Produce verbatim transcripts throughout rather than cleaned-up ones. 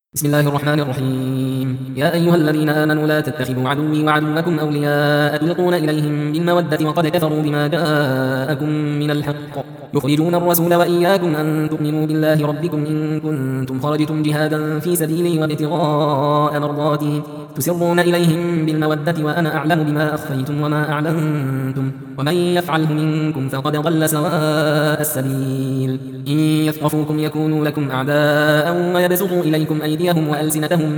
بسم الله الرحمن الرحيم. يا أيها الذين آمنوا لا تتخذوا عدوي وعدوكم أولياء تلقون إليهم بالمودة وقد كفروا بما جاءكم من الحق يخرجون الرسول وإياكم أن تؤمنوا بالله ربكم إن كنتم خرجتم جهادا في سبيلي وابتغاء مرضاتي تسرون إليهم بالمودة وأنا أعلم بما أخفيتم وما أعلنتم ومن يفعله منكم فقد ضل سواء السبيل. إن يثقفوكم يكونوا لكم أعداء ويبسطوا إليكم أيديهم وألسنتهم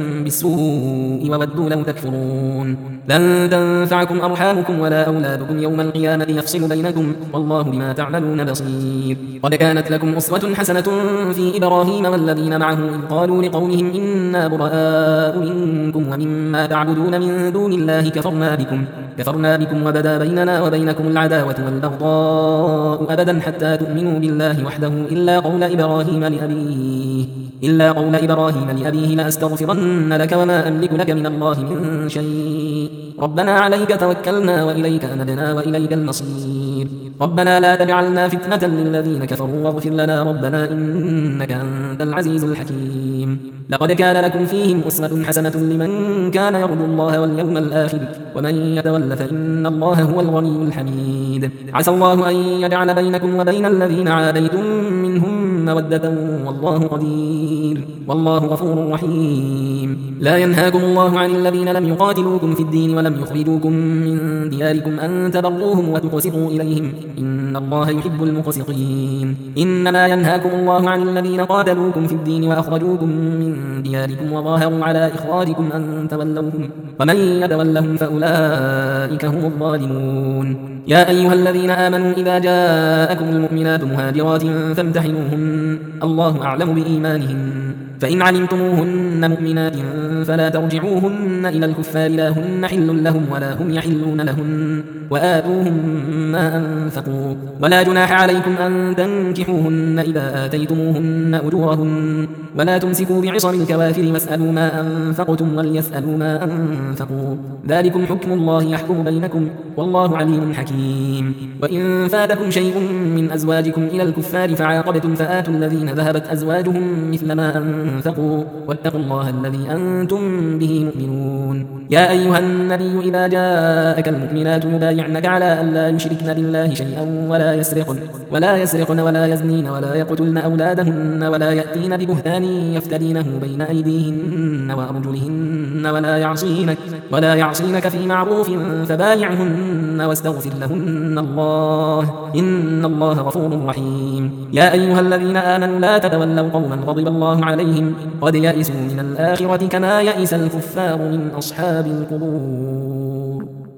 بالسوء وودوا لو تكفرون. لن تنفعكم أرحامكم ولا أولادكم يوم القيامة يفصل بينكم والله بما تعملون بصير. قد كانت لكم أسوة حسنة في إبراهيم والذين معه إذ قالوا لقومهم إنا براء منكم ومما تعبدون من دون الله كفرنا بكم كفرنا بكم وبدا بيننا وبينكم العداوة والبغضاء أبدا حتى تؤمنوا بالله وحده إلا قول إبراهيم لأبيه إلا قول إبراهيم لأبيه لأستغفرن لك وما أملك لك من الله من شيء ربنا عليك توكلنا وإليك أنبنا وإليك المصير. ربنا لا تجعلنا فتنة للذين كفروا واغفر لنا ربنا إنك أنت العزيز الحكيم. لقد كان لكم فيهم أسوة حسنة لمن كان يرجو الله واليوم الآخر ومن يتول فإن الله هو الغني الحميد. عسى الله أن يجعل بينكم وبين الذين عاديتم منهم مودة والله قدير والله غفور رحيم. لا ينهاكم الله عن الذين لم يقاتلوكم في الدين ولم يخرجوكم من دياركم أن تبروهم وتقسطوا إليهم إن الله يحب المقسطين. إنما ينهاكم الله عن الذين قاتلوكم في الدين وأخرجوكم من دياركم وظاهروا على إخراجكم أن تولوهم ومن يتولهم فأولئك هم الظالمون. يا أيها الذين آمنوا إذا جاءكم المؤمنات مهاجرات فامتحنوهن الله أعلم بإيمانهن فإن علمتموهن مؤمنات فلا ترجعوهن إلى الكفار لا هن حل لهم ولا هم يحلون لهن وآتوهم ما أنفقوا ولا جناح عليكم أن تنكحوهن إذا آتيتموهن أجورهن ولا تمسكوا بعصم الكوافر واسألوا ما أنفقتم وليسألوا ما أنفقوا ذلكم حكم الله يحكم بينكم والله عليم حكيم. وإن فاتكم شيء من أزواجكم إلى الكفار فعاقبتم فآتوا الذين ذهبت أزواجهم مثل ما أنفقوا واتقوا الله الذي أنتم به مؤمنون. يا أيها النبي إذا جاءك المؤمنات يبايعنك على أن لا يشركن بالله شيئا ولا يسرقن ولا يسرقن ولا يزنين ولا يقتلن أولادهن ولا يأتين ببهتان يفترينه بين أيديهن وأرجلهن ولا يعصينك ولا يعصينك في معروف فبايعهن واستغفر لهن الله إن الله غفور رحيم. يا أيها الذين آمنوا لا تتولوا قوما غضب الله عليهم قد يئسوا من الآخرة كما يئس الكفار من أصحاب القبور.